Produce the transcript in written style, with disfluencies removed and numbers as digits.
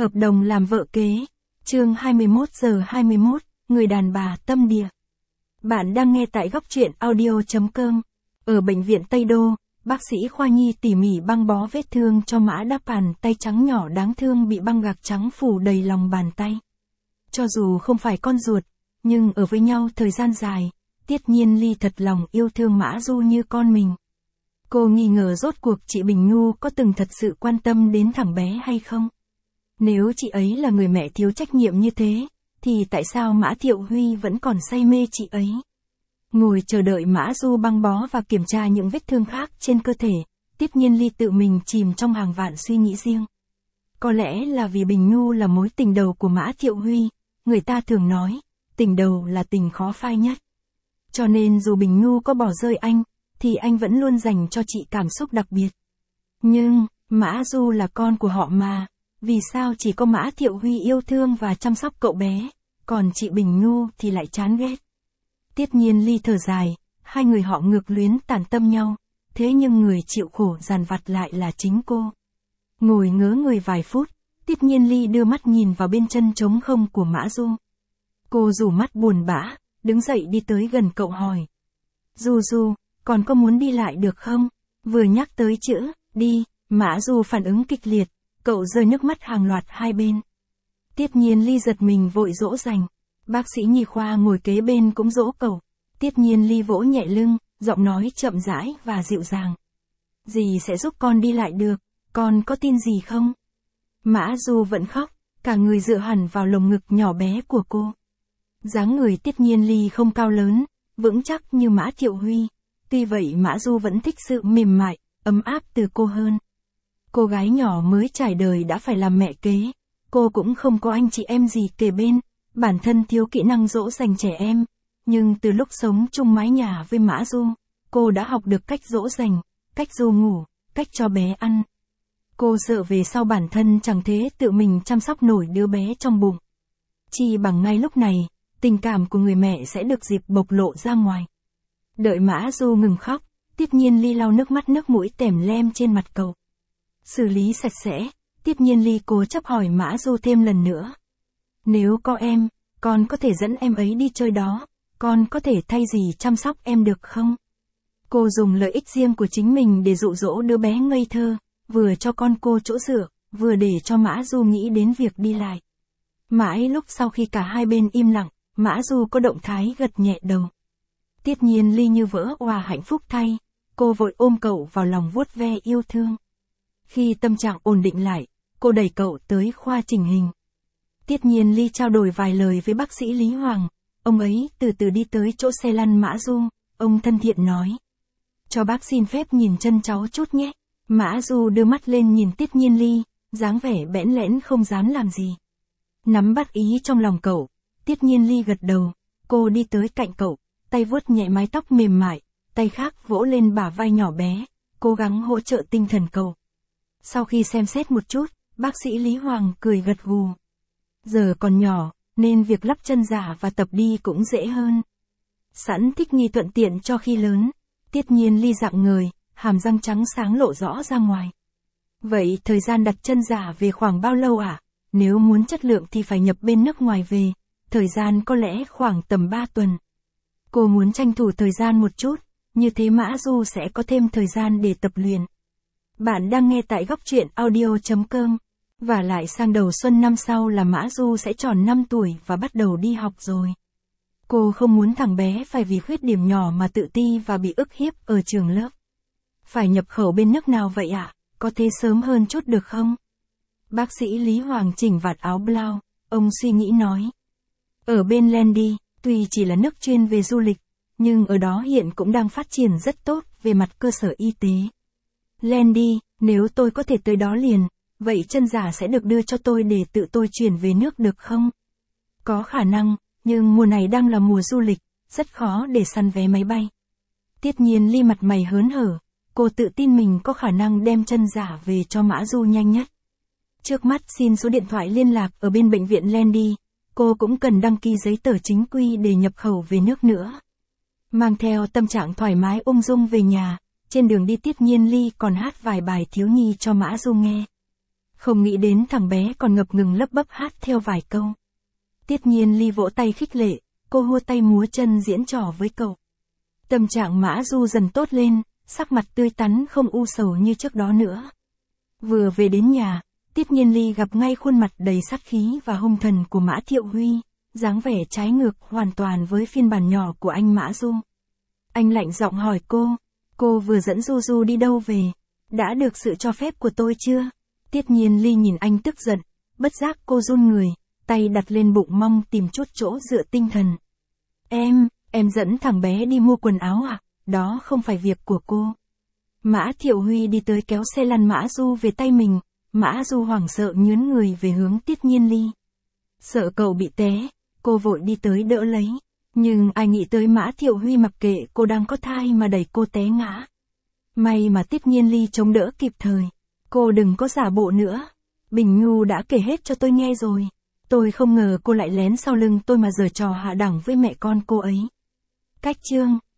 Hợp đồng làm vợ kế. Chương 21:21, người đàn bà tâm địa. Bạn đang nghe tại góc truyện audio.com. Ở bệnh viện Tây Đô, bác sĩ khoa nhi tỉ mỉ băng bó vết thương cho Mã Đáp Bàn tay trắng nhỏ đáng thương bị băng gạc trắng phủ đầy lòng bàn tay. Cho dù không phải con ruột, nhưng ở với nhau thời gian dài, Tiết Nhiên Ly thật lòng yêu thương Mã Du như con mình. Cô nghi ngờ rốt cuộc chị Bình Nhu có từng thật sự quan tâm đến thằng bé hay không? Nếu chị ấy là người mẹ thiếu trách nhiệm như thế, thì tại sao Mã Thiệu Huy vẫn còn say mê chị ấy? Ngồi chờ đợi Mã Du băng bó và kiểm tra những vết thương khác trên cơ thể, Tiết Nhiên Ly tự mình chìm trong hàng vạn suy nghĩ riêng. Có lẽ là vì Bình Nhu là mối tình đầu của Mã Thiệu Huy, người ta thường nói, tình đầu là tình khó phai nhất. Cho nên dù Bình Nhu có bỏ rơi anh, thì anh vẫn luôn dành cho chị cảm xúc đặc biệt. Nhưng, Mã Du là con của họ mà, vì sao chỉ có Mã Thiệu Huy yêu thương và chăm sóc cậu bé, còn chị Bình Nhu thì lại chán ghét. Tiết Nhiên Ly thở dài, hai người họ ngược luyến tàn tâm nhau, thế nhưng người chịu khổ dằn vặt lại là chính cô. Ngồi ngớ người vài phút, Tiết Nhiên Ly đưa mắt nhìn vào bên chân trống không của Mã Du. Cô rủ mắt buồn bã, đứng dậy đi tới gần cậu hỏi. Du, còn có muốn đi lại được không? Vừa nhắc tới chữ, đi, Mã Du phản ứng kịch liệt, cậu rơi nước mắt hàng loạt hai bên. Tiết Nhiên Ly giật mình vội dỗ dành. Bác sĩ nhi khoa ngồi kế bên cũng dỗ cậu. Tiết Nhiên Ly vỗ nhẹ lưng, giọng nói chậm rãi và dịu dàng. Dì sẽ giúp con đi lại được, con có tin gì không? Mã Du vẫn khóc, cả người dựa hẳn vào lồng ngực nhỏ bé của cô. Dáng người Tiết Nhiên Ly không cao lớn, vững chắc như Mã Thiệu Huy. Tuy vậy Mã Du vẫn thích sự mềm mại, ấm áp từ cô hơn. Cô gái nhỏ mới trải đời đã phải làm mẹ kế. Cô cũng không có anh chị em gì kề bên, bản thân thiếu kỹ năng dỗ dành trẻ em. Nhưng từ lúc sống chung mái nhà với Mã Du, cô đã học được cách dỗ dành, cách ru ngủ, cách cho bé ăn. Cô sợ về sau bản thân chẳng thế tự mình chăm sóc nổi đứa bé trong bụng. Chỉ bằng ngay lúc này, tình cảm của người mẹ sẽ được dịp bộc lộ ra ngoài. Đợi Mã Du ngừng khóc, Tiết Nhiên Ly lau nước mắt nước mũi tèm lem trên mặt cậu. Xử lý sạch sẽ, Tiết Nhiên Ly cố chấp hỏi Mã Du thêm lần nữa. Nếu có em, con có thể dẫn em ấy đi chơi đó, con có thể thay dì chăm sóc em được không? Cô dùng lợi ích riêng của chính mình để dụ dỗ đứa bé ngây thơ, vừa cho con cô chỗ dựa, vừa để cho Mã Du nghĩ đến việc đi lại. Mãi lúc sau khi cả hai bên im lặng, Mã Du có động thái gật nhẹ đầu. Tiết Nhiên Ly như vỡ òa hạnh phúc thay, cô vội ôm cậu vào lòng vuốt ve yêu thương. Khi tâm trạng ổn định lại, cô đẩy cậu tới khoa chỉnh hình. Tiết Nhiên Ly trao đổi vài lời với bác sĩ Lý Hoàng, ông ấy từ từ đi tới chỗ xe lăn Mã Du, ông thân thiện nói. Cho bác xin phép nhìn chân cháu chút nhé. Mã Du đưa mắt lên nhìn Tiết Nhiên Ly, dáng vẻ bẽn lẽn không dám làm gì. Nắm bắt ý trong lòng cậu, Tiết Nhiên Ly gật đầu, cô đi tới cạnh cậu, tay vuốt nhẹ mái tóc mềm mại, tay khác vỗ lên bả vai nhỏ bé, cố gắng hỗ trợ tinh thần cậu. Sau khi xem xét một chút, bác sĩ Lý Hoàng cười gật gù. Giờ còn nhỏ, nên việc lắp chân giả và tập đi cũng dễ hơn. Sẵn thích nghi thuận tiện cho khi lớn, Tiết Nhiên Ly rạng ngời, hàm răng trắng sáng lộ rõ ra ngoài. Vậy thời gian đặt chân giả về khoảng bao lâu ạ? Nếu muốn chất lượng thì phải nhập bên nước ngoài về, thời gian có lẽ khoảng tầm 3 tuần. Cô muốn tranh thủ thời gian một chút, như thế Mã Du sẽ có thêm thời gian để tập luyện. Bạn đang nghe tại góc truyện audio.com. Và lại sang đầu xuân năm sau là Mã Du sẽ tròn 5 tuổi và bắt đầu đi học rồi. Cô không muốn thằng bé phải vì khuyết điểm nhỏ mà tự ti và bị ức hiếp ở trường lớp. Phải nhập khẩu bên nước nào vậy ạ? Có thể sớm hơn chút được không? Bác sĩ Lý Hoàng chỉnh vạt áo blau, ông suy nghĩ nói. Ở bên Landy, tuy chỉ là nước chuyên về du lịch, nhưng ở đó hiện cũng đang phát triển rất tốt về mặt cơ sở y tế. Landy, nếu tôi có thể tới đó liền, vậy chân giả sẽ được đưa cho tôi để tự tôi chuyển về nước được không? Có khả năng, nhưng mùa này đang là mùa du lịch, rất khó để săn vé máy bay. Tiết Nhiên Ly mặt mày hớn hở, cô tự tin mình có khả năng đem chân giả về cho Mã Du nhanh nhất. Trước mắt xin số điện thoại liên lạc ở bên bệnh viện Landy, cô cũng cần đăng ký giấy tờ chính quy để nhập khẩu về nước nữa. Mang theo tâm trạng thoải mái ung dung về nhà, trên đường đi Tiết Nhiên Ly còn hát vài bài thiếu nhi cho Mã Du nghe. Không nghĩ đến thằng bé còn ngập ngừng lấp bấp hát theo vài câu. Tiết Nhiên Ly vỗ tay khích lệ, cô hua tay múa chân diễn trò với cậu. Tâm trạng Mã Du dần tốt lên, sắc mặt tươi tắn không u sầu như trước đó nữa. Vừa về đến nhà, Tiết Nhiên Ly gặp ngay khuôn mặt đầy sát khí và hung thần của Mã Thiệu Huy, dáng vẻ trái ngược hoàn toàn với phiên bản nhỏ của anh Mã Du. Anh lạnh giọng hỏi cô vừa dẫn Du Du đi đâu về? Đã được sự cho phép của tôi chưa? Tiết Nhiên Ly nhìn anh tức giận, bất giác cô run người, tay đặt lên bụng mong tìm chút chỗ dựa tinh thần. Em dẫn thằng bé đi mua quần áo à? Đó không phải việc của cô. Mã Thiệu Huy đi tới kéo xe lăn Mã Du về tay mình, Mã Du hoảng sợ nhướn người về hướng Tiết Nhiên Ly. Sợ cậu bị té, cô vội đi tới đỡ lấy. Nhưng ai nghĩ tới Mã Thiệu Huy mặc kệ cô đang có thai mà đẩy cô té ngã. May mà Tiết Nhiên Ly chống đỡ kịp thời. Cô đừng có giả bộ nữa. Bình Nhu đã kể hết cho tôi nghe rồi. Tôi không ngờ cô lại lén sau lưng tôi mà giở trò hạ đẳng với mẹ con cô ấy. Cách chương